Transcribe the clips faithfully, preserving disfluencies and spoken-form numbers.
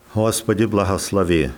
Господи, благослови.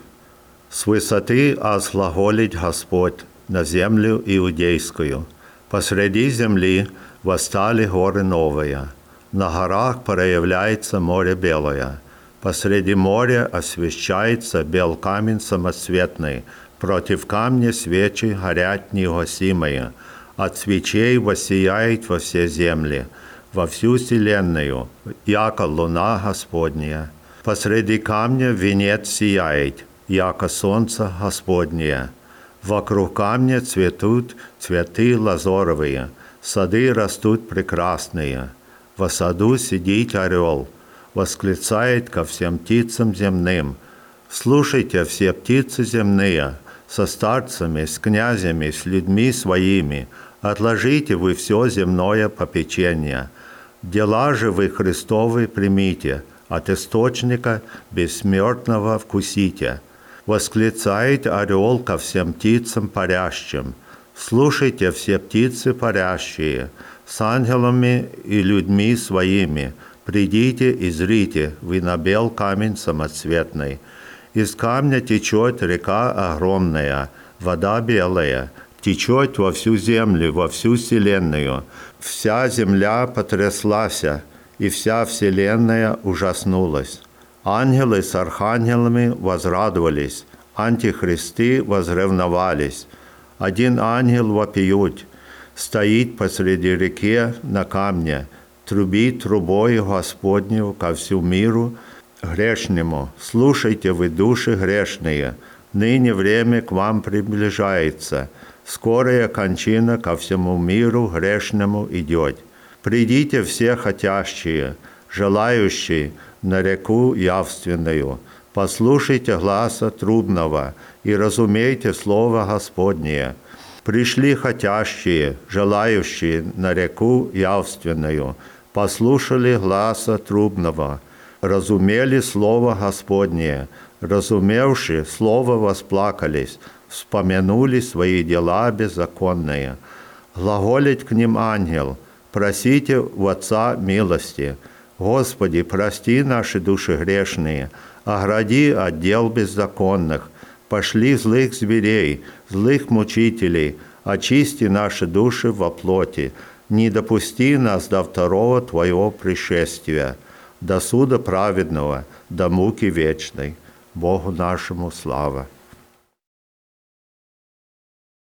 С высоты азглаголить Господь на землю иудейскую. Посреди земли восстали горы новые. На горах проявляется море белое. Посреди моря освещается бел камень самоцветный. Против камня свечи горят негасимые. От свечей воссияет во все земли, во всю вселенную, яко луна Господняя. Посреди камня венец сияет, яко солнце Господнее. Вокруг камня цветут цветы лазоровые, сады растут прекрасные. Во саду сидит орел, восклицает ко всем птицам земным. Слушайте, все птицы земные, со старцами, с князями, с людьми своими, отложите вы все земное попечение. Дела же вы Христовы примите, от источника бессмертного вкусите. Восклицает орел ко всем птицам парящим. Слушайте, все птицы парящие, с ангелами и людьми своими, придите и зрите, вы на бел камень самоцветный. Из камня течет река огромная, вода белая, течет во всю землю, во всю вселенную. Вся земля потряслась, и вся вселенная ужаснулась. Ангелы с архангелами возрадовались, антихристы возревновались. Один ангел вопиют, стоит посреди реки на камне, трубит трубой Господню ко всю миру грешному. Слушайте вы, души грешные, ныне время к вам приближается, скорая кончина ко всему миру грешному идет. Придите все хотящие, желающие на реку явственную, послушайте гласа трубного и разумейте слово Господнее. Пришли хотящие, желающие на реку явственную, послушали гласа трубного, разумели слово Господнее, разумевши слово восплакались, вспомянули свои дела беззаконные. Глаголит к ним ангел: просите у Отца милости. Господи, прости наши души грешные, огради от дел беззаконных, пошли злых зверей, злых мучителей, очисти наши души во плоти, не допусти нас до второго Твоего пришествия, до суда праведного, до муки вечной. Богу нашему слава.